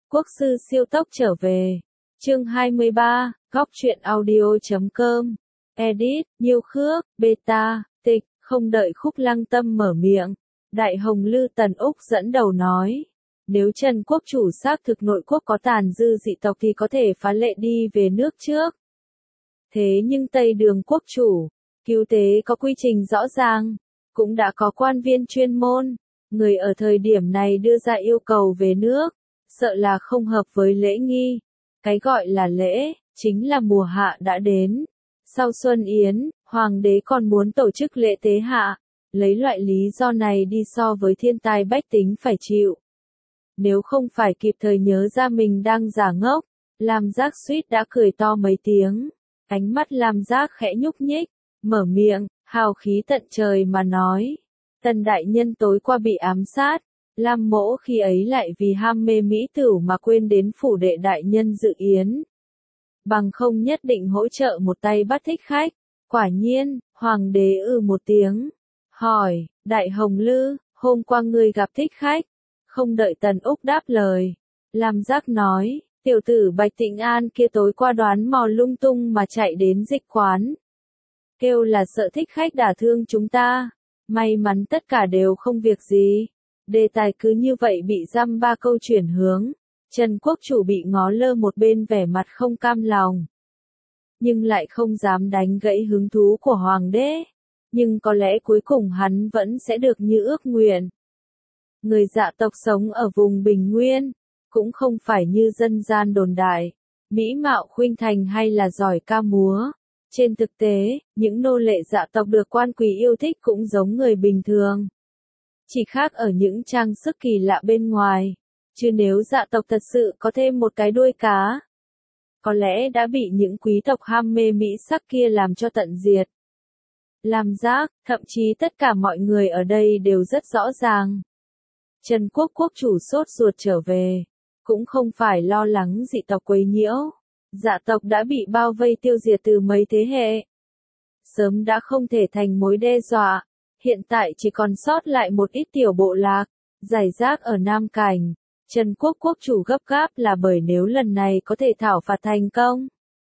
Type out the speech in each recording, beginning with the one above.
Quốc sư siêu tốc trở về. Chương 23, góc truyện audio.com. Edit, Nhiêu Khước, Beta, Tịch, không đợi Khúc Lăng Tâm mở miệng. Đại Hồng Lư Tần Úc dẫn đầu nói. Nếu Trần Quốc chủ xác thực nội quốc có tàn dư dị tộc thì có thể phá lệ đi về nước trước. Thế nhưng Tây Đường quốc chủ, cứu tế có quy trình rõ ràng, cũng đã có quan viên chuyên môn, người ở thời điểm này đưa ra yêu cầu về nước, sợ là không hợp với lễ nghi. Cái gọi là lễ, chính là mùa hạ đã đến. Sau Xuân Yến, Hoàng đế còn muốn tổ chức lễ tế hạ, lấy loại lý do này đi so với thiên tai bách tính phải chịu. Nếu không phải kịp thời nhớ ra mình đang giả ngốc, Lam Giác suýt đã cười to mấy tiếng. Ánh mắt Lam Giác khẽ nhúc nhích, mở miệng, hào khí tận trời mà nói. Tần đại nhân tối qua bị ám sát, Lam mỗ khi ấy lại vì ham mê mỹ tửu mà quên đến phủ đệ đại nhân dự yến. Bằng không nhất định hỗ trợ một tay bắt thích khách. Quả nhiên, Hoàng đế một tiếng. Hỏi, Đại Hồng Lư, hôm qua ngươi gặp thích khách. Không đợi Tần Úc đáp lời. Lam Giác nói, tiểu tử Bạch Tịnh An kia tối qua đoán mò lung tung mà chạy đến dịch quán. Kêu là sợ thích khách đả thương chúng ta. May mắn tất cả đều không việc gì. Đề tài cứ như vậy bị dăm ba câu chuyển hướng. Trần Quốc chủ bị ngó lơ một bên vẻ mặt không cam lòng. Nhưng lại không dám đánh gãy hứng thú của Hoàng đế. Nhưng có lẽ cuối cùng hắn vẫn sẽ được như ước nguyện. Người dạ tộc sống ở vùng Bình Nguyên, cũng không phải như dân gian đồn đại, mỹ mạo khuynh thành hay là giỏi ca múa. Trên thực tế, những nô lệ dạ tộc được quan quý yêu thích cũng giống người bình thường. Chỉ khác ở những trang sức kỳ lạ bên ngoài, chứ nếu dạ tộc thật sự có thêm một cái đuôi cá, có lẽ đã bị những quý tộc ham mê mỹ sắc kia làm cho tận diệt. Lam Giác, thậm chí tất cả mọi người ở đây đều rất rõ ràng. Trần Quốc quốc chủ sốt ruột trở về, cũng không phải lo lắng dị tộc quấy nhiễu. Dạ tộc đã bị bao vây tiêu diệt từ mấy thế hệ. Sớm đã không thể thành mối đe dọa, hiện tại chỉ còn sót lại một ít tiểu bộ lạc, rải rác ở Nam Cảnh. Trần Quốc quốc chủ gấp gáp là bởi nếu lần này có thể thảo phạt thành công,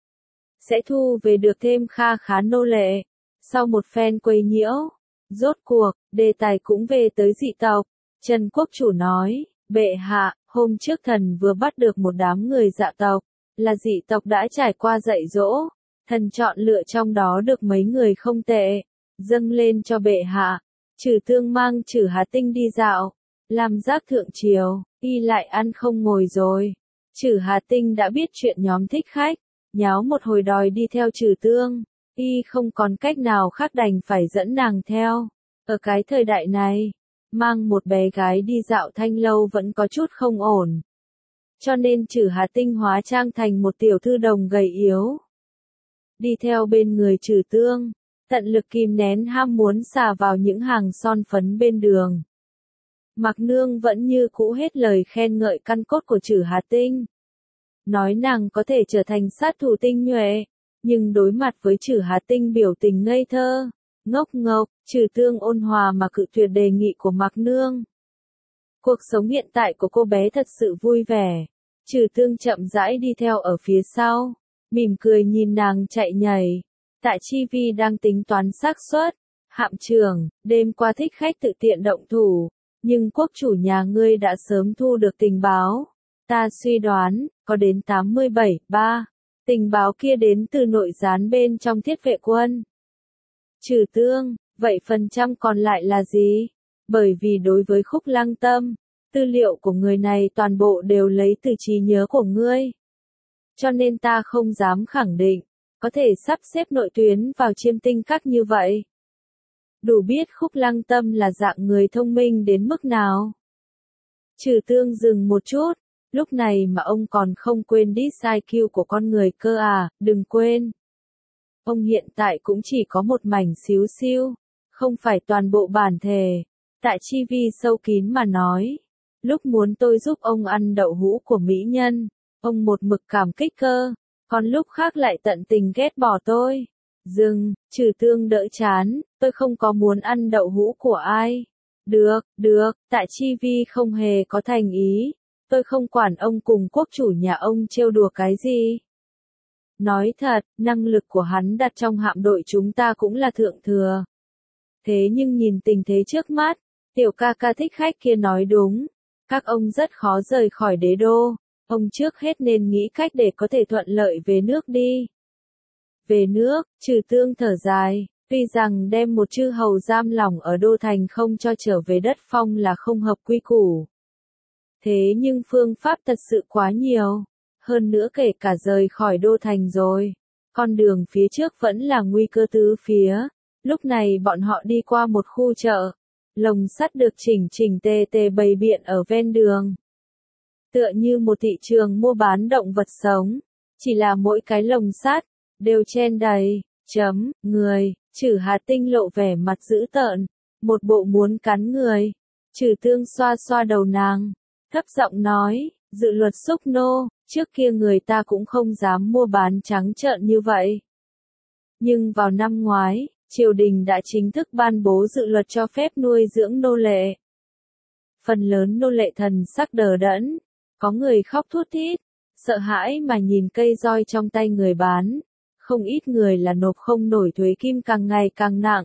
sẽ thu về được thêm kha khá nô lệ. Sau một phen quấy nhiễu, rốt cuộc, đề tài cũng về tới dị tộc. Trần Quốc chủ nói, bệ hạ, hôm trước thần vừa bắt được một đám người dạ tộc, là dị tộc đã trải qua dạy dỗ, thần chọn lựa trong đó được mấy người không tệ, dâng lên cho bệ hạ. Trừ Tương mang Trừ Hà Tinh đi dạo, Lam Giác thượng triều, y lại ăn không ngồi rồi. Trừ Hà Tinh đã biết chuyện nhóm thích khách, nháo một hồi đòi đi theo Trừ Tương, y không còn cách nào khác đành phải dẫn nàng theo. Ở cái thời đại này, mang một bé gái đi dạo thanh lâu vẫn có chút không ổn. Cho nên Trừ Hà Tinh hóa trang thành một tiểu thư đồng gầy yếu, đi theo bên người Trừ Tương, tận lực kìm nén ham muốn xà vào những hàng son phấn bên đường. Mạc Nương vẫn như cũ hết lời khen ngợi căn cốt của Trừ Hà Tinh. Nói nàng có thể trở thành sát thủ tinh nhuệ, nhưng đối mặt với Trừ Hà Tinh biểu tình ngây thơ, ngốc ngốc, Trừ Tương ôn hòa mà cự tuyệt đề nghị của Mạc Nương. Cuộc sống hiện tại của cô bé thật sự vui vẻ. Trừ Tương chậm rãi đi theo ở phía sau, mỉm cười nhìn nàng chạy nhảy. Tạ Chi Vi đang tính toán xác suất. Hạm trưởng, đêm qua thích khách tự tiện động thủ, nhưng quốc chủ nhà ngươi đã sớm thu được tình báo. Ta suy đoán, có đến 87,3. Tình báo kia đến từ nội gián bên trong Thiết Vệ quân. Trừ Tương, vậy phần trăm còn lại là gì? Bởi vì đối với Khúc Lăng Tâm, tư liệu của người này toàn bộ đều lấy từ trí nhớ của ngươi. Cho nên ta không dám khẳng định, có thể sắp xếp nội tuyến vào Chiêm Tinh Các như vậy. Đủ biết Khúc Lăng Tâm là dạng người thông minh đến mức nào. Trừ Tương dừng một chút, lúc này mà ông còn không quên IQ của con người cơ à, đừng quên. Ông hiện tại cũng chỉ có một mảnh xíu xiu, không phải toàn bộ bản thể. Tạ Chi Vi sâu kín mà nói. Lúc muốn tôi giúp ông ăn đậu hũ của mỹ nhân, ông một mực cảm kích cơ, còn lúc khác lại tận tình ghét bỏ tôi. Dừng, Trừ Tương đỡ chán, tôi không có muốn ăn đậu hũ của ai. Được, Tạ Chi Vi không hề có thành ý. tôi không quản ông cùng quốc chủ nhà ông trêu đùa cái gì. Nói thật, năng lực của hắn đặt trong hạm đội chúng ta cũng là thượng thừa. Thế nhưng nhìn tình thế trước mắt, tiểu ca ca thích khách kia nói đúng. Các ông rất khó rời khỏi đế đô. Ông trước hết nên nghĩ cách để có thể thuận lợi về nước đi. Về nước, Trừ Tương thở dài, tuy rằng đem một chư hầu giam lỏng ở đô thành không cho trở về đất phong là không hợp quy củ. Thế nhưng phương pháp thật sự quá nhiều. Hơn nữa kể cả rời khỏi đô thành rồi. Con đường phía trước vẫn là nguy cơ tứ phía. Lúc này bọn họ đi qua một khu chợ. Lồng sắt được chỉnh chỉnh tề tề bày biện ở ven đường. Tựa như một thị trường mua bán động vật sống. Chỉ là mỗi cái lồng sắt đều chen đầy, người. Trừ Hà Tinh lộ vẻ mặt dữ tợn. Một bộ muốn cắn người. Trừ Tương xoa xoa đầu nàng. Thấp giọng nói, dự luật xúc nô, trước kia người ta cũng không dám mua bán trắng trợn như vậy. Nhưng vào năm ngoái, triều đình đã chính thức ban bố dự luật cho phép nuôi dưỡng nô lệ. Phần lớn nô lệ thần sắc đờ đẫn, có người khóc thút thít, sợ hãi mà nhìn cây roi trong tay người bán, không ít người là nộp không nổi thuế kim càng ngày càng nặng.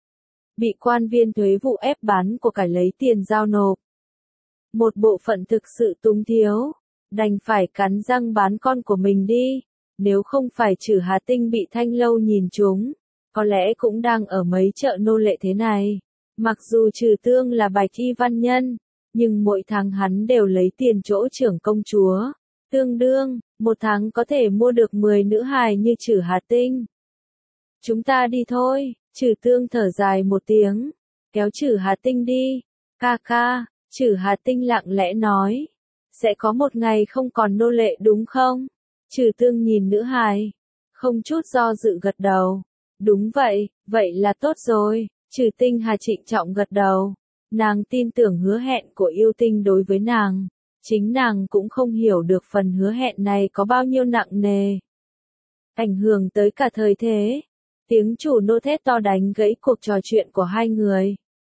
Bị quan viên thuế vụ ép bán của cải lấy tiền giao nộp. Một bộ phận thực sự túng thiếu, đành phải cắn răng bán con của mình đi, nếu không phải Trừ Hà Tinh bị Thanh Lâu nhìn trúng, có lẽ cũng đang ở mấy chợ nô lệ thế này. Mặc dù Trừ Tương là bạch y văn nhân, nhưng mỗi tháng hắn đều lấy tiền chỗ trưởng công chúa, tương đương, một tháng có thể mua được 10 nữ hài như Trừ Hà Tinh. Chúng ta đi thôi, Trừ Tương thở dài một tiếng, kéo Trừ Hà Tinh đi, ca ca. Trừ Hà Tinh lặng lẽ nói, sẽ có một ngày không còn nô lệ đúng không? Trừ Tương nhìn nữ hài, không chút do dự gật đầu. Đúng vậy, vậy là tốt rồi. Trừ Tinh Hà trịnh trọng gật đầu. Nàng tin tưởng hứa hẹn của yêu tinh đối với nàng. Chính nàng cũng không hiểu được phần hứa hẹn này có bao nhiêu nặng nề. Ảnh hưởng tới cả thời thế. Tiếng chủ nô thét to đánh gãy cuộc trò chuyện của hai người.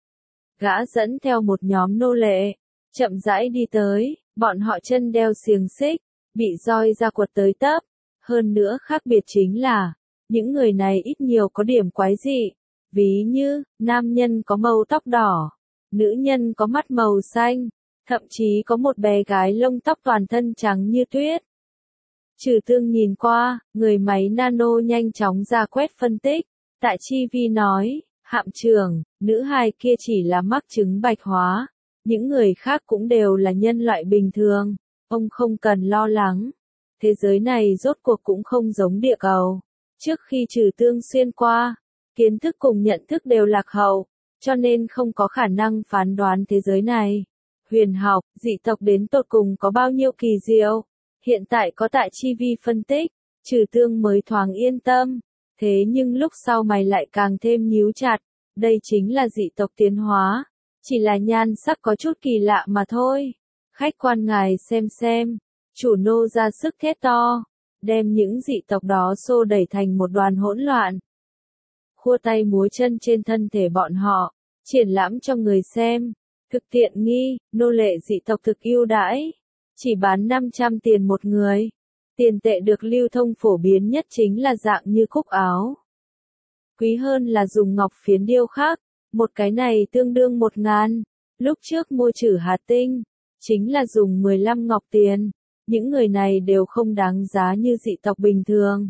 Gã dẫn theo một nhóm nô lệ, chậm rãi đi tới, bọn họ chân đeo xiềng xích, bị roi ra quật tới tấp. Hơn nữa khác biệt chính là, những người này ít nhiều có điểm quái dị, ví như, nam nhân có màu tóc đỏ, nữ nhân có mắt màu xanh, thậm chí có một bé gái lông tóc toàn thân trắng như tuyết. Trừ Tương nhìn qua, người máy nano nhanh chóng ra quét phân tích, tại chi vi nói. Hạm trưởng, nữ hài kia chỉ là mắc chứng bạch hóa, những người khác cũng đều là nhân loại bình thường, ông không cần lo lắng. Thế giới này rốt cuộc cũng không giống địa cầu. Trước khi Trừ Tương xuyên qua, kiến thức cùng nhận thức đều lạc hậu, cho nên không có khả năng phán đoán thế giới này. Huyền học, dị tộc đến tột cùng có bao nhiêu kỳ diệu. Hiện tại có tại chi vi phân tích, Trừ Tương mới thoáng yên tâm. Thế nhưng lúc sau mày lại càng thêm nhíu chặt, đây chính là dị tộc tiến hóa, chỉ là nhan sắc có chút kỳ lạ mà thôi. Khách quan ngài xem, chủ nô ra sức thét to, đem những dị tộc đó xô đẩy thành một đoàn hỗn loạn. Khua tay múa chân trên thân thể bọn họ, triển lãm cho người xem, thực tiện nghi, nô lệ dị tộc thực ưu đãi, chỉ bán 500 tiền một người. Tiền tệ được lưu thông phổ biến nhất chính là dạng như cúc áo. Quý hơn là dùng ngọc phiến điêu khắc, một cái này tương đương 1.000. Lúc trước mua Trừ Hà Tinh, chính là dùng 15 ngọc tiền. Những người này đều không đáng giá như dị tộc bình thường.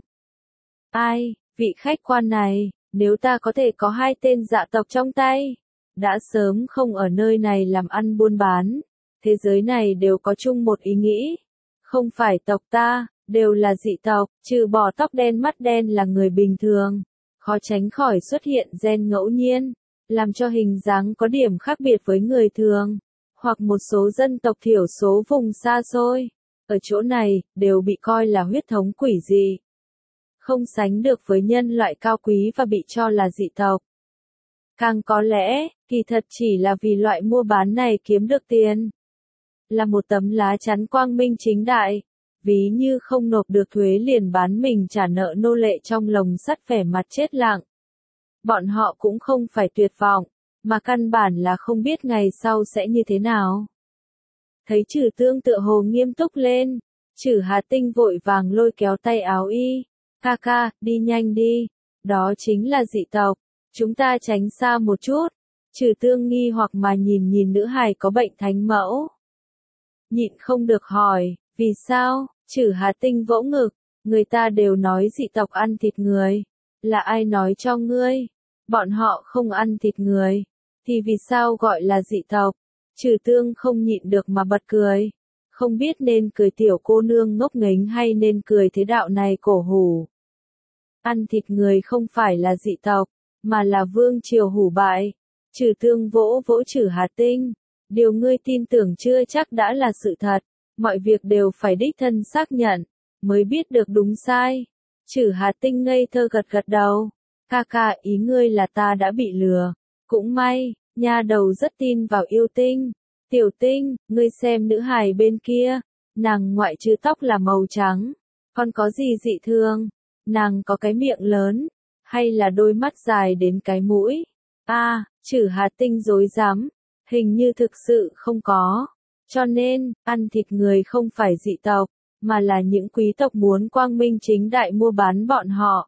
Ai, vị khách quan này, nếu ta có thể có 2 tên dạ tộc trong tay, đã sớm không ở nơi này làm ăn buôn bán. Thế giới này đều có chung một ý nghĩ. Không phải tộc ta, đều là dị tộc, trừ bỏ tóc đen mắt đen là người bình thường. Khó tránh khỏi xuất hiện gen ngẫu nhiên, làm cho hình dáng có điểm khác biệt với người thường, hoặc một số dân tộc thiểu số vùng xa xôi. Ở chỗ này, đều bị coi là huyết thống quỷ dị. Không sánh được với nhân loại cao quý và bị cho là dị tộc. Càng có lẽ, kỳ thật chỉ là vì loại mua bán này kiếm được tiền. Là một tấm lá chắn quang minh chính đại. Ví như không nộp được thuế liền bán mình trả nợ nô lệ trong lồng sắt vẻ mặt chết lặng. Bọn họ cũng không phải tuyệt vọng, mà căn bản là không biết ngày sau sẽ như thế nào. Thấy Trừ Tương tựa hồ nghiêm túc lên, Trừ Hà Tinh vội vàng lôi kéo tay áo y. Ca ca, đi nhanh đi. Đó chính là dị tộc. Chúng ta tránh xa một chút. Trừ Tương nghi hoặc mà nhìn nhìn nữ hài có bệnh thánh mẫu. Nhịn không được hỏi, vì sao? Trừ Hà Tinh vỗ ngực. Người ta đều nói dị tộc ăn thịt người. Là ai nói cho ngươi? Bọn họ không ăn thịt người. Thì vì sao gọi là dị tộc? Trừ Tương không nhịn được mà bật cười. Không biết nên cười tiểu cô nương ngốc nghếch hay nên cười thế đạo này cổ hủ. Ăn thịt người không phải là dị tộc, mà là vương triều hủ bại. Trừ Tương vỗ vỗ Trừ Hà Tinh. Điều ngươi tin tưởng chưa chắc đã là sự thật. Mọi việc đều phải đích thân xác nhận, mới biết được đúng sai. Trừ Hà Tinh ngây thơ gật gật đầu. Ca ca, ý ngươi là ta đã bị lừa. Cũng may, nha đầu rất tin vào yêu tinh. Tiểu Tinh, ngươi xem nữ hài bên kia. Nàng ngoại trừ tóc là màu trắng. Còn có gì dị thường? Nàng có cái miệng lớn. Hay là đôi mắt dài đến cái mũi? Trừ Hà Tinh rối rắm. Hình như thực sự không có. Cho nên, ăn thịt người không phải dị tộc, mà là những quý tộc muốn quang minh chính đại mua bán bọn họ.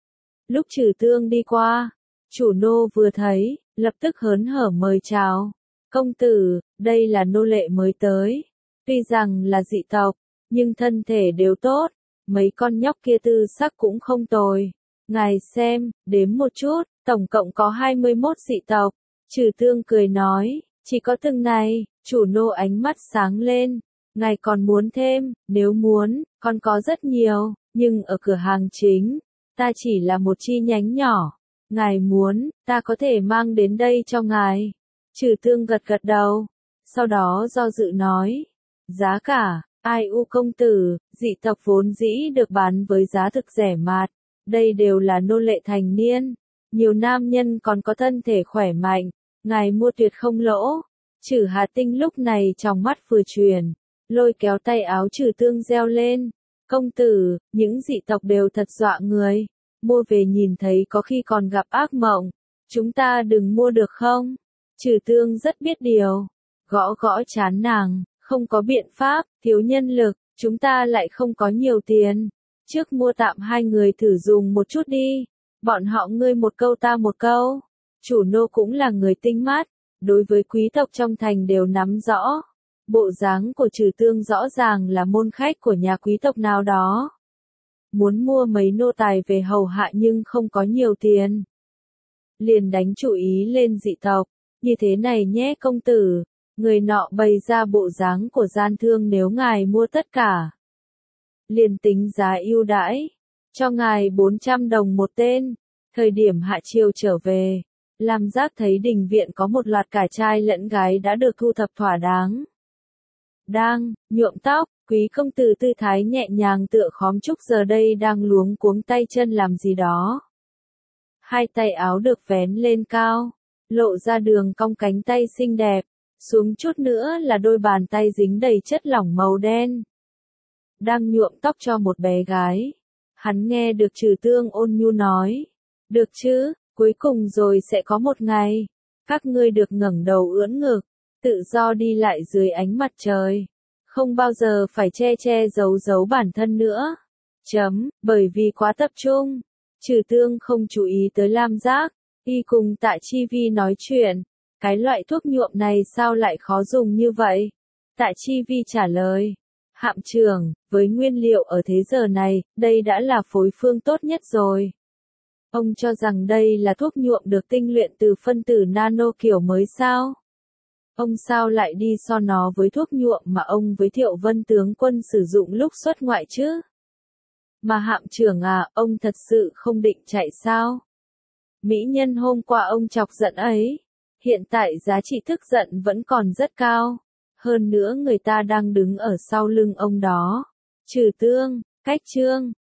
Lúc Trừ Tương đi qua, chủ nô vừa thấy, lập tức hớn hở mời chào. Công tử, đây là nô lệ mới tới. Tuy rằng là dị tộc, nhưng thân thể đều tốt. Mấy con nhóc kia tư sắc cũng không tồi. Ngài xem, đếm một chút, tổng cộng có 21 dị tộc. Trừ Tương cười nói, chỉ có từng này. Chủ nô ánh mắt sáng lên. Ngài còn muốn thêm, nếu muốn, còn có rất nhiều, nhưng ở cửa hàng chính, ta chỉ là một chi nhánh nhỏ. Ngài muốn, ta có thể mang đến đây cho ngài. Trừ Tương gật gật đầu, sau đó do dự nói, giá cả, ai u công tử, dị tộc vốn dĩ được bán với giá thực rẻ mạt, đây đều là nô lệ thành niên, nhiều nam nhân còn có thân thể khỏe mạnh, ngài mua tuyệt không lỗ. Trừ Hà Tinh lúc này trong mắt vừa chuyển, lôi kéo tay áo Trừ Tương reo lên, công tử, những dị tộc đều thật dọa người, mua về nhìn thấy có khi còn gặp ác mộng, chúng ta đừng mua được không? Trừ Tương rất biết điều, gõ gõ trán nàng, không có biện pháp, thiếu nhân lực, chúng ta lại không có nhiều tiền, trước mua tạm 2 người thử dùng một chút đi, bọn họ ngươi một câu ta một câu, chủ nô cũng là người tinh mắt. Đối với quý tộc trong thành đều nắm rõ. Bộ dáng của Trừ Tương rõ ràng là môn khách của nhà quý tộc nào đó. Muốn mua mấy nô tài về hầu hạ nhưng không có nhiều tiền. Liền đánh chủ ý lên dị tộc. Như thế này nhé công tử. Người nọ bày ra bộ dáng của gian thương nếu ngài mua tất cả. Liền tính giá ưu đãi. Cho ngài 400 đồng một tên. Thời điểm hạ chiều trở về. Lam Giác thấy đình viện có một loạt cả trai lẫn gái đã được thu thập thỏa đáng. Đang nhuộm tóc, quý công tử tư thái nhẹ nhàng tựa khóm trúc giờ đây đang luống cuống tay chân làm gì đó. Hai tay áo được vén lên cao, lộ ra đường cong cánh tay xinh đẹp, xuống chút nữa là đôi bàn tay dính đầy chất lỏng màu đen. Đang nhuộm tóc cho một bé gái. Hắn nghe được Trừ Tương ôn nhu nói. Được chứ? Cuối cùng rồi sẽ có một ngày, các ngươi được ngẩng đầu ưỡn ngực, tự do đi lại dưới ánh mặt trời, không bao giờ phải che che giấu giấu bản thân nữa. Bởi vì quá tập trung, Trừ Tương không chú ý tới Lam Giác, y cùng Tạ Chi Vi nói chuyện, cái loại thuốc nhuộm này sao lại khó dùng như vậy? Tạ Chi Vi trả lời, hạm trưởng, với nguyên liệu ở thế giờ này, đây đã là phối phương tốt nhất rồi. Ông cho rằng đây là thuốc nhuộm được tinh luyện từ phân tử nano kiểu mới sao? Ông sao lại đi so nó với thuốc nhuộm mà ông với Thiệu Vân tướng quân sử dụng lúc xuất ngoại chứ? Mà hạm trưởng à, ông thật sự không định chạy sao? Mỹ nhân hôm qua ông chọc giận ấy, hiện tại giá trị tức giận vẫn còn rất cao. Hơn nữa người ta đang đứng ở sau lưng ông đó. Trừ Tương, cách chương.